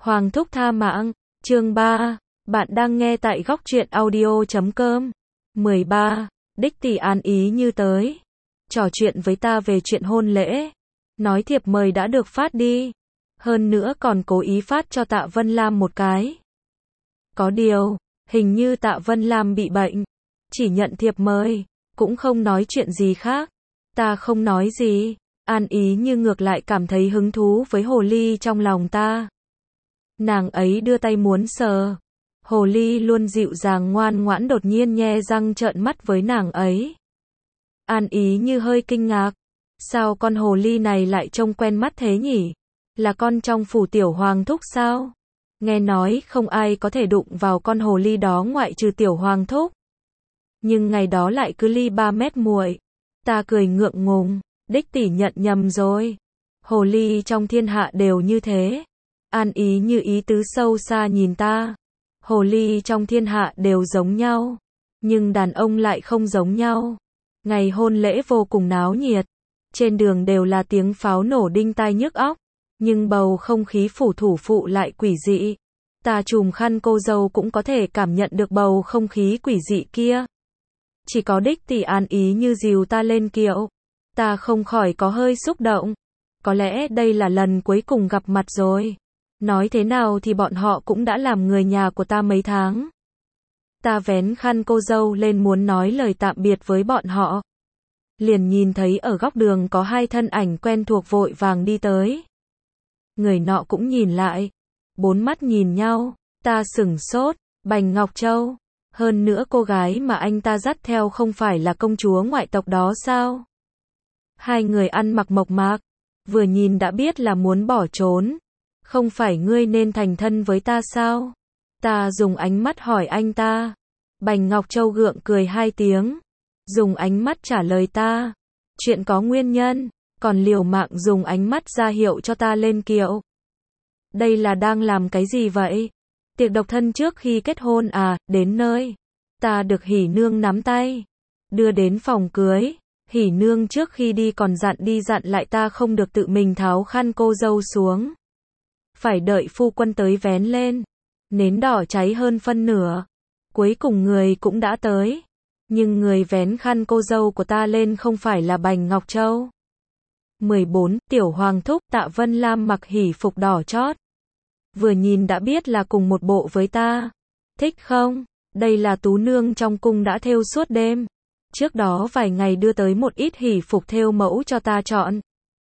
Hoàng thúc tha mạng, chương 3, bạn đang nghe tại góc truyện audio.com. 13. Đích tỷ an ý như tới. Trò chuyện với ta về chuyện hôn lễ. Nói thiệp mời đã được phát đi. Hơn nữa còn cố ý phát cho Tạ Vân Lam một cái. Có điều, hình như Tạ Vân Lam bị bệnh. Chỉ nhận thiệp mời, cũng không nói chuyện gì khác. Ta không nói gì. An ý như ngược lại cảm thấy hứng thú với hồ ly trong lòng ta. Nàng ấy đưa tay muốn sờ. Hồ ly luôn dịu dàng ngoan ngoãn đột nhiên nhe răng trợn mắt với nàng ấy. An ý như hơi kinh ngạc. Sao con hồ ly này lại trông quen mắt thế nhỉ? Là con trong phủ tiểu hoàng thúc sao? Nghe nói không ai có thể đụng vào con hồ ly đó ngoại trừ tiểu hoàng thúc. Nhưng ngày đó lại cứ ly 3 mét muội. Ta cười ngượng ngùng. Đích tỷ nhận nhầm rồi. Hồ ly trong thiên hạ đều như thế. An ý như ý tứ sâu xa nhìn ta. Hồ ly trong thiên hạ đều giống nhau. Nhưng đàn ông lại không giống nhau. Ngày hôn lễ vô cùng náo nhiệt. Trên đường đều là tiếng pháo nổ đinh tai nhức óc. Nhưng bầu không khí phủ thủ phụ lại quỷ dị. Ta trùm khăn cô dâu cũng có thể cảm nhận được bầu không khí quỷ dị kia. Chỉ có đích tỷ an ý như dìu ta lên kiệu. Ta không khỏi có hơi xúc động. Có lẽ đây là lần cuối cùng gặp mặt rồi. Nói thế nào thì bọn họ cũng đã làm người nhà của ta mấy tháng. Ta vén khăn cô dâu lên muốn nói lời tạm biệt với bọn họ. Liền nhìn thấy ở góc đường có hai thân ảnh quen thuộc vội vàng đi tới. Người nọ cũng nhìn lại. Bốn mắt nhìn nhau. Ta sửng sốt. Bành Ngọc Châu. Hơn nữa cô gái mà anh ta dắt theo không phải là công chúa ngoại tộc đó sao? Hai người ăn mặc mộc mạc. Vừa nhìn đã biết là muốn bỏ trốn. Không phải ngươi nên thành thân với ta sao? Ta dùng ánh mắt hỏi anh ta. Bành Ngọc Châu gượng cười 2 tiếng. Dùng ánh mắt trả lời ta. Chuyện có nguyên nhân. Còn liều mạng dùng ánh mắt ra hiệu cho ta lên kiệu. Đây là đang làm cái gì vậy? Tiệc độc thân trước khi kết hôn à? Đến nơi. Ta được hỉ nương nắm tay. Đưa đến phòng cưới. Hỉ nương trước khi đi còn dặn lại ta không được tự mình tháo khăn cô dâu xuống. Phải đợi phu quân tới vén lên. Nến đỏ cháy hơn phân nửa. Cuối cùng người cũng đã tới. Nhưng người vén khăn cô dâu của ta lên không phải là Bành Ngọc Châu. 14. Tiểu Hoàng thúc. Tạ Vân Lam mặc hỉ phục đỏ chót. Vừa nhìn đã biết là cùng một bộ với ta. Thích không? Đây là tú nương trong cung đã thêu suốt đêm. Trước đó vài ngày đưa tới một ít hỉ phục thêu mẫu cho ta chọn.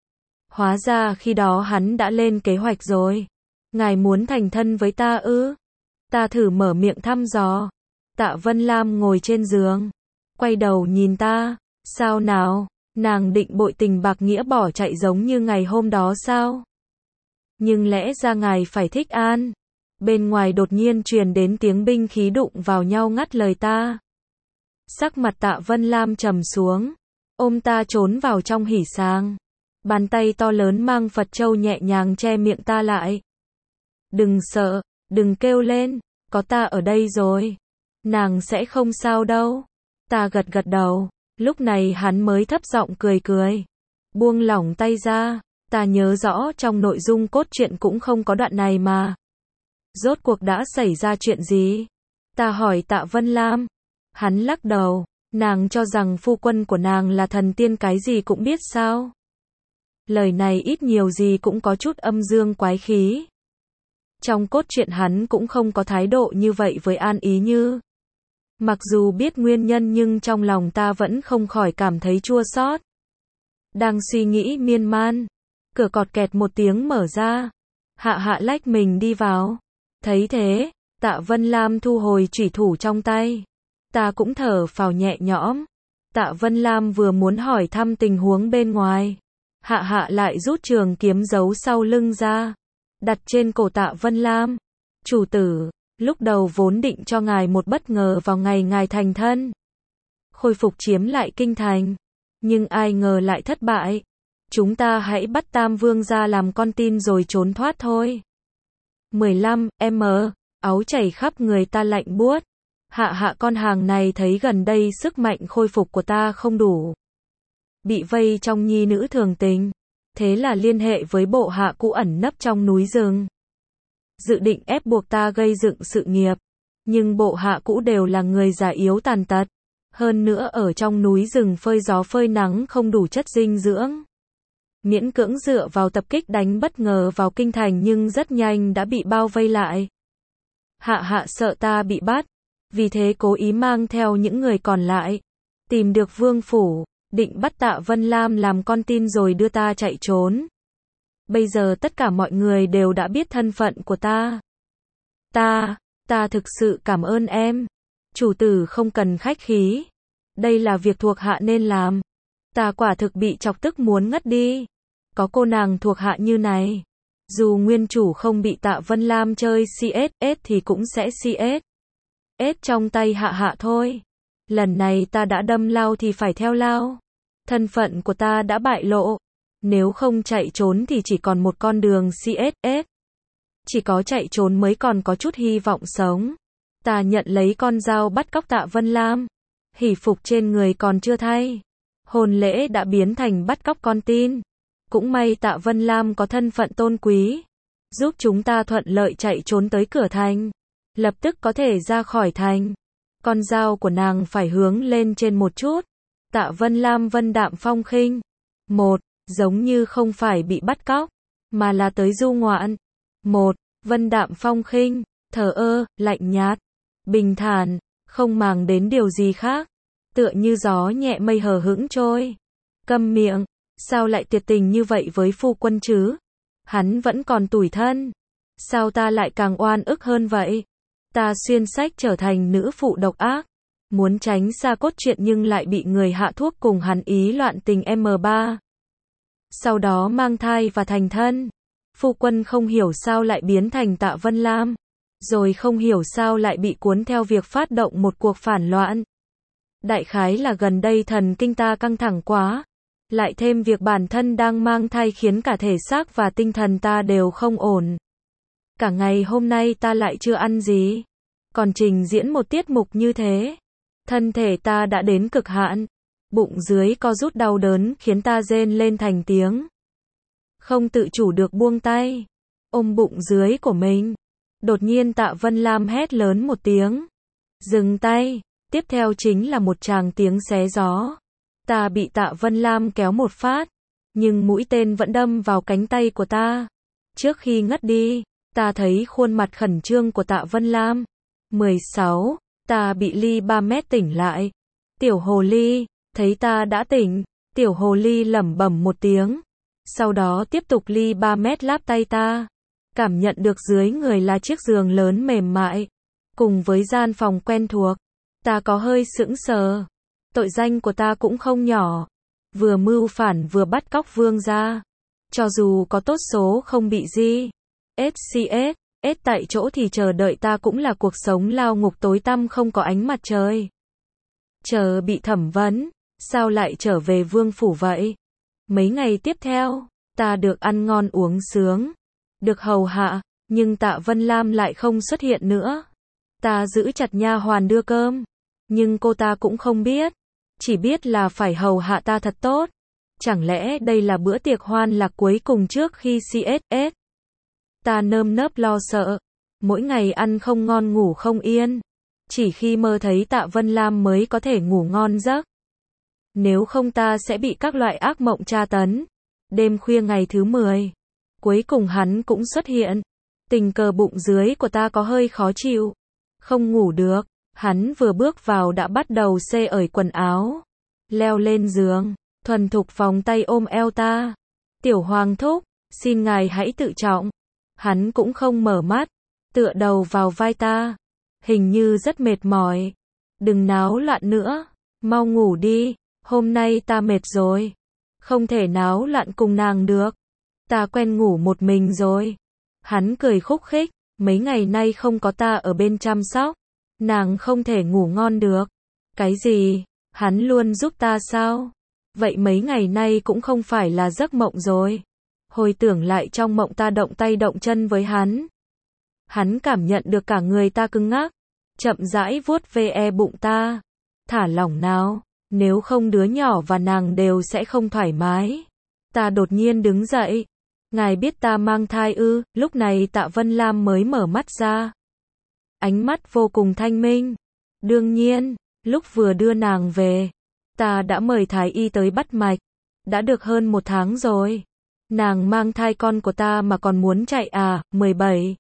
Hóa ra khi đó hắn đã lên kế hoạch rồi. Ngài muốn thành thân với ta ư? Ta thử mở miệng thăm dò. Tạ Vân Lam ngồi trên giường. Quay đầu nhìn ta. Sao nào? Nàng định bội tình bạc nghĩa bỏ chạy giống như ngày hôm đó sao? Nhưng lẽ ra ngài phải thích an. Bên ngoài đột nhiên truyền đến tiếng binh khí đụng vào nhau ngắt lời ta. Sắc mặt Tạ Vân Lam trầm xuống. Ôm ta trốn vào trong hỉ sàng. Bàn tay to lớn mang Phật châu nhẹ nhàng che miệng ta lại. Đừng sợ, đừng kêu lên, có ta ở đây rồi. Nàng sẽ không sao đâu. Ta gật gật đầu. Lúc này hắn mới thấp giọng cười cười. Buông lỏng tay ra. Ta nhớ rõ trong nội dung cốt truyện cũng không có đoạn này mà. Rốt cuộc đã xảy ra chuyện gì? Ta hỏi Tạ Vân Lam. Hắn lắc đầu. Nàng cho rằng phu quân của nàng là thần tiên cái gì cũng biết sao? Lời này ít nhiều gì cũng có chút âm dương quái khí. Trong cốt truyện hắn cũng không có thái độ như vậy với An Ý Như. Mặc dù biết nguyên nhân nhưng trong lòng ta vẫn không khỏi cảm thấy chua xót. Đang suy nghĩ miên man. Cửa cọt kẹt một tiếng mở ra. Hạ Hạ lách mình đi vào. Thấy thế, Tạ Vân Lam thu hồi chủy thủ trong tay. Ta cũng thở phào nhẹ nhõm. Tạ Vân Lam vừa muốn hỏi thăm tình huống bên ngoài. Hạ Hạ lại rút trường kiếm giấu sau lưng ra. Đặt trên cổ Tạ Vân Lam. Chủ tử, lúc đầu vốn định cho ngài một bất ngờ vào ngày ngài thành thân. Khôi phục chiếm lại kinh thành. Nhưng ai ngờ lại thất bại. Chúng ta hãy bắt Tam Vương ra làm con tin rồi trốn thoát thôi. 15. Áo chảy khắp người ta lạnh buốt. Hạ Hạ con hàng này thấy gần đây sức mạnh khôi phục của ta không đủ. Bị vây trong nhi nữ thường tình. Thế là liên hệ với bộ hạ cũ ẩn nấp trong núi rừng. dự định ép buộc ta gây dựng sự nghiệp. Nhưng bộ hạ cũ đều là người già yếu tàn tật. Hơn nữa ở trong núi rừng phơi gió phơi nắng không đủ chất dinh dưỡng. Miễn cưỡng dựa vào tập kích đánh bất ngờ vào kinh thành nhưng rất nhanh đã bị bao vây lại. Hạ sợ ta bị bắt, vì thế cố ý mang theo những người còn lại. Tìm được vương phủ, định bắt Tạ Vân Lam làm con tin rồi đưa ta chạy trốn. Bây giờ tất cả mọi người đều đã biết thân phận của ta. Ta thực sự cảm ơn em. Chủ tử không cần khách khí. Đây là việc thuộc hạ nên làm. Ta quả thực bị chọc tức muốn ngất đi. Có cô nàng thuộc hạ như này. Dù nguyên chủ không bị Tạ Vân Lam chơi CSS thì cũng sẽ CSS trong tay hạ thôi. Lần này ta đã đâm lao thì phải theo lao. Thân phận của ta đã bại lộ. Nếu không chạy trốn thì chỉ còn một con đường CSS. Chỉ có chạy trốn mới còn có chút hy vọng sống. Ta nhận lấy con dao bắt cóc Tạ Vân Lam. Hỷ phục trên người còn chưa thay. Hôn lễ đã biến thành bắt cóc con tin. Cũng may Tạ Vân Lam có thân phận tôn quý. Giúp chúng ta thuận lợi chạy trốn tới cửa thành. Lập tức có thể ra khỏi thành. Con dao của nàng phải hướng lên trên một chút. Tạ Vân Lam vân đạm phong khinh. Giống như không phải bị bắt cóc, mà là tới du ngoạn. Vân đạm phong khinh, thờ ơ, lạnh nhạt, bình thản, không màng đến điều gì khác. Tựa như gió nhẹ mây hờ hững trôi. Câm miệng, sao lại tuyệt tình như vậy với phu quân chứ? Hắn vẫn còn tủi thân. Sao ta lại càng oan ức hơn vậy? Ta xuyên sách trở thành nữ phụ độc ác. Muốn tránh xa cốt truyện nhưng lại bị người hạ thuốc cùng hắn ý loạn tình M3. Sau đó mang thai và thành thân. Phu quân không hiểu sao lại biến thành Tạ Vân Lam. Rồi không hiểu sao lại bị cuốn theo việc phát động một cuộc phản loạn. Đại khái là gần đây thần kinh ta căng thẳng quá. Lại thêm việc bản thân đang mang thai khiến cả thể xác và tinh thần ta đều không ổn. Cả ngày hôm nay ta lại chưa ăn gì. Còn trình diễn một tiết mục như thế. Thân thể ta đã đến cực hạn. Bụng dưới co rút đau đớn khiến ta rên lên thành tiếng. Không tự chủ được buông tay. Ôm bụng dưới của mình. Đột nhiên Tạ Vân Lam hét lớn một tiếng. Dừng tay. Tiếp theo chính là một tràng tiếng xé gió. Ta bị Tạ Vân Lam kéo một phát. Nhưng mũi tên vẫn đâm vào cánh tay của ta. Trước khi ngất đi, ta thấy khuôn mặt khẩn trương của Tạ Vân Lam. 16. Ta bị ly 3 mét tỉnh lại. Tiểu hồ ly. Thấy ta đã tỉnh, tiểu hồ ly lẩm bẩm một tiếng. Sau đó tiếp tục ly 3 mét láp tay ta. Cảm nhận được dưới người là chiếc giường lớn mềm mại. Cùng với gian phòng quen thuộc. Ta có hơi sững sờ. Tội danh của ta cũng không nhỏ. Vừa mưu phản vừa bắt cóc vương gia. Cho dù có tốt số không bị gì. SCS tại chỗ thì chờ đợi ta cũng là cuộc sống lao ngục tối tăm không có ánh mặt trời. Chờ bị thẩm vấn. Sao lại trở về vương phủ vậy? Mấy ngày tiếp theo, ta được ăn ngon uống sướng, được hầu hạ, nhưng Tạ Vân Lam lại không xuất hiện nữa. Ta giữ chặt nha hoàn đưa cơm, nhưng cô ta cũng không biết, chỉ biết là phải hầu hạ ta thật tốt. Chẳng lẽ đây là bữa tiệc hoan lạc cuối cùng trước khi CSS? Ta nơm nớp lo sợ, mỗi ngày ăn không ngon ngủ không yên, chỉ khi mơ thấy Tạ Vân Lam mới có thể ngủ ngon giấc. Nếu không ta sẽ bị các loại ác mộng tra tấn. Đêm khuya ngày thứ 10, cuối cùng hắn cũng xuất hiện. Tình cờ bụng dưới của ta có hơi khó chịu, không ngủ được. Hắn vừa bước vào đã bắt đầu xê ởi quần áo, leo lên giường, thuần thục vòng tay ôm eo ta. Tiểu hoàng thúc, xin ngài hãy tự trọng. Hắn cũng không mở mắt, tựa đầu vào vai ta, hình như rất mệt mỏi. Đừng náo loạn nữa, mau ngủ đi. Hôm nay ta mệt rồi. Không thể náo loạn cùng nàng được. Ta quen ngủ một mình rồi. Hắn cười khúc khích. Mấy ngày nay không có ta ở bên chăm sóc. Nàng không thể ngủ ngon được. Cái gì? Hắn luôn giúp ta sao? Vậy mấy ngày nay cũng không phải là giấc mộng rồi. Hồi tưởng lại trong mộng ta động tay động chân với hắn. Hắn cảm nhận được cả người ta cứng ngắc. Chậm rãi vuốt ve bụng ta. Thả lỏng nào. Nếu không đứa nhỏ và nàng đều sẽ không thoải mái. Ta đột nhiên đứng dậy. Ngài biết ta mang thai ư? Lúc này Tạ Vân Lam mới mở mắt ra. Ánh mắt vô cùng thanh minh. Đương nhiên, lúc vừa đưa nàng về, ta đã mời thái y tới bắt mạch. Đã được hơn 1 tháng rồi. Nàng mang thai con của ta mà còn muốn chạy à? 17.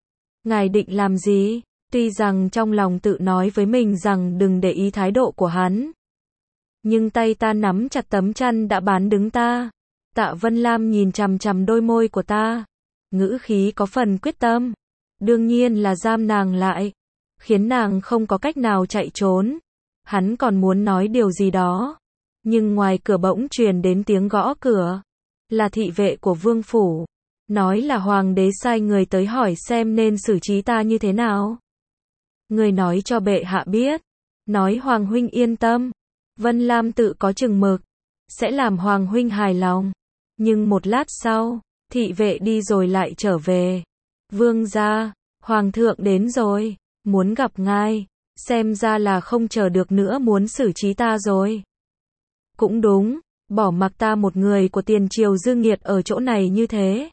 Ngài định làm gì? Tuy rằng trong lòng tự nói với mình rằng đừng để ý thái độ của hắn, nhưng tay ta nắm chặt tấm chăn đã bán đứng ta. Tạ Vân Lam nhìn chằm chằm đôi môi của ta, ngữ khí có phần quyết tâm. Đương nhiên là giam nàng lại, khiến nàng không có cách nào chạy trốn. Hắn còn muốn nói điều gì đó, nhưng ngoài cửa bỗng truyền đến tiếng gõ cửa. Là thị vệ của vương phủ, nói là hoàng đế sai người tới hỏi xem nên xử trí ta như thế nào. Người nói cho bệ hạ biết, nói hoàng huynh yên tâm, Vân Lam tự có chừng mực, sẽ làm hoàng huynh hài lòng. Nhưng một lát sau, thị vệ đi rồi lại trở về. Vương gia, hoàng thượng đến rồi, muốn gặp ngài, xem ra là không chờ được nữa muốn xử trí ta rồi. Cũng đúng, bỏ mặc ta một người của tiền triều dư nghiệt ở chỗ này như thế,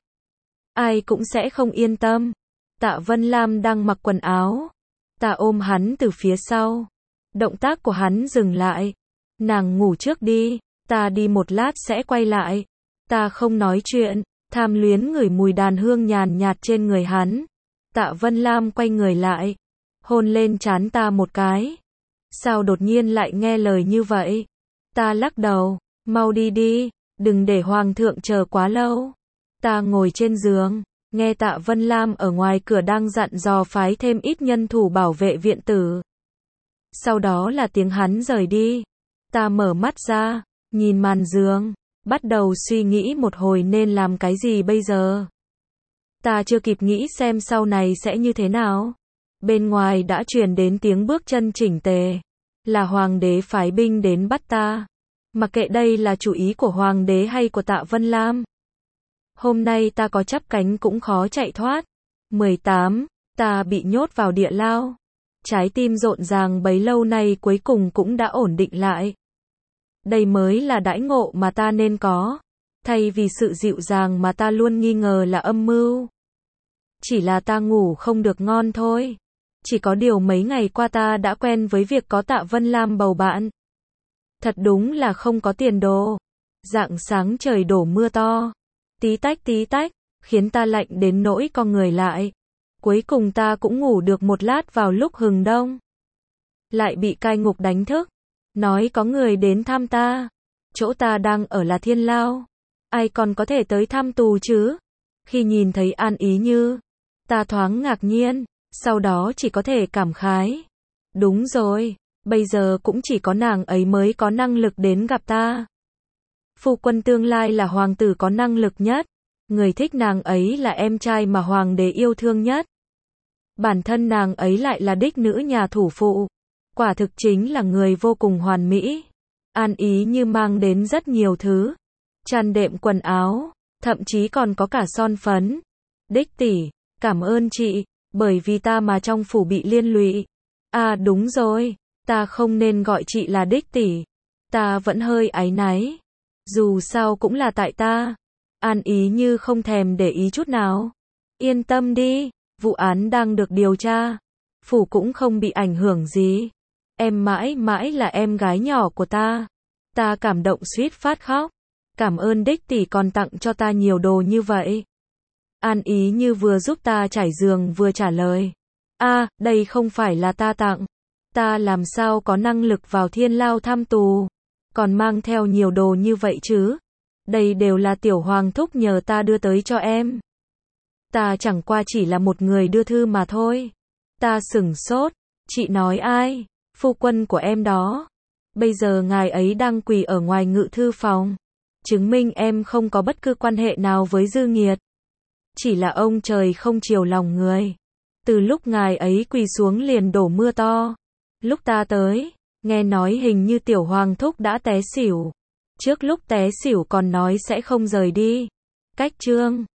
ai cũng sẽ không yên tâm. Tạ Vân Lam đang mặc quần áo, ta ôm hắn từ phía sau. Động tác của hắn dừng lại. Nàng ngủ trước đi, ta đi một lát sẽ quay lại. Ta không nói chuyện, tham luyến ngửi mùi đàn hương nhàn nhạt trên người hắn. Tạ Vân Lam quay người lại, hôn lên trán ta một cái. Sao đột nhiên lại nghe lời như vậy? Ta lắc đầu, mau đi đi, đừng để hoàng thượng chờ quá lâu. Ta ngồi trên giường, nghe Tạ Vân Lam ở ngoài cửa đang dặn dò phái thêm ít nhân thủ bảo vệ viện tử. Sau đó là tiếng hắn rời đi. Ta mở mắt ra, nhìn màn giường, bắt đầu suy nghĩ một hồi nên làm cái gì bây giờ. Ta chưa kịp nghĩ xem sau này sẽ như thế nào. Bên ngoài đã truyền đến tiếng bước chân chỉnh tề. Là hoàng đế phái binh đến bắt ta. Mặc kệ đây là chủ ý của hoàng đế hay của Tạ Vân Lam, hôm nay ta có chắp cánh cũng khó chạy thoát. 18. Ta bị nhốt vào địa lao. Trái tim rộn ràng bấy lâu nay cuối cùng cũng đã ổn định lại. Đây mới là đãi ngộ mà ta nên có, thay vì sự dịu dàng mà ta luôn nghi ngờ là âm mưu. Chỉ là ta ngủ không được ngon thôi. Chỉ có điều mấy ngày qua ta đã quen với việc có Tạ Vân Lam bầu bạn. Thật đúng là không có tiền đồ. Rạng sáng trời đổ mưa to, tí tách, khiến ta lạnh đến nỗi co người lại. Cuối cùng ta cũng ngủ được một lát vào lúc hừng đông. Lại bị cai ngục đánh thức, nói có người đến thăm ta. Chỗ ta đang ở là thiên lao, ai còn có thể tới thăm tù chứ? Khi nhìn thấy An Ý Như, ta thoáng ngạc nhiên, sau đó chỉ có thể cảm khái. Đúng rồi, bây giờ cũng chỉ có nàng ấy mới có năng lực đến gặp ta. Phu quân tương lai là hoàng tử có năng lực nhất. Người thích nàng ấy là em trai mà hoàng đế yêu thương nhất. Bản thân nàng ấy lại là đích nữ nhà thủ phụ. Quả thực chính là người vô cùng hoàn mỹ. An Ý Như mang đến rất nhiều thứ. Chăn đệm, quần áo, thậm chí còn có cả son phấn. Đích tỷ, cảm ơn chị, bởi vì ta mà trong phủ bị liên lụy. À đúng rồi, ta không nên gọi chị là đích tỷ. Ta vẫn hơi áy náy. Dù sao cũng là tại ta. An Ý Như không thèm để ý chút nào. Yên tâm đi, vụ án đang được điều tra. Phủ cũng không bị ảnh hưởng gì. Em mãi mãi là em gái nhỏ của ta. Ta cảm động suýt phát khóc. Cảm ơn đích tỷ còn tặng cho ta nhiều đồ như vậy. An Ý Như vừa giúp ta trải giường vừa trả lời. À, đây không phải là ta tặng. Ta làm sao có năng lực vào thiên lao thăm tù, còn mang theo nhiều đồ như vậy chứ? Đây đều là tiểu hoàng thúc nhờ ta đưa tới cho em. Ta chẳng qua chỉ là một người đưa thư mà thôi. Ta sửng sốt. Chị nói ai? Phu quân của em đó. Bây giờ ngài ấy đang quỳ ở ngoài ngự thư phòng, chứng minh em không có bất cứ quan hệ nào với Dư Nghiệt. Chỉ là ông trời không chiều lòng người. Từ lúc ngài ấy quỳ xuống liền đổ mưa to. Lúc ta tới, nghe nói hình như tiểu hoàng thúc đã té xỉu. Trước lúc té xỉu còn nói sẽ không rời đi. Cách chương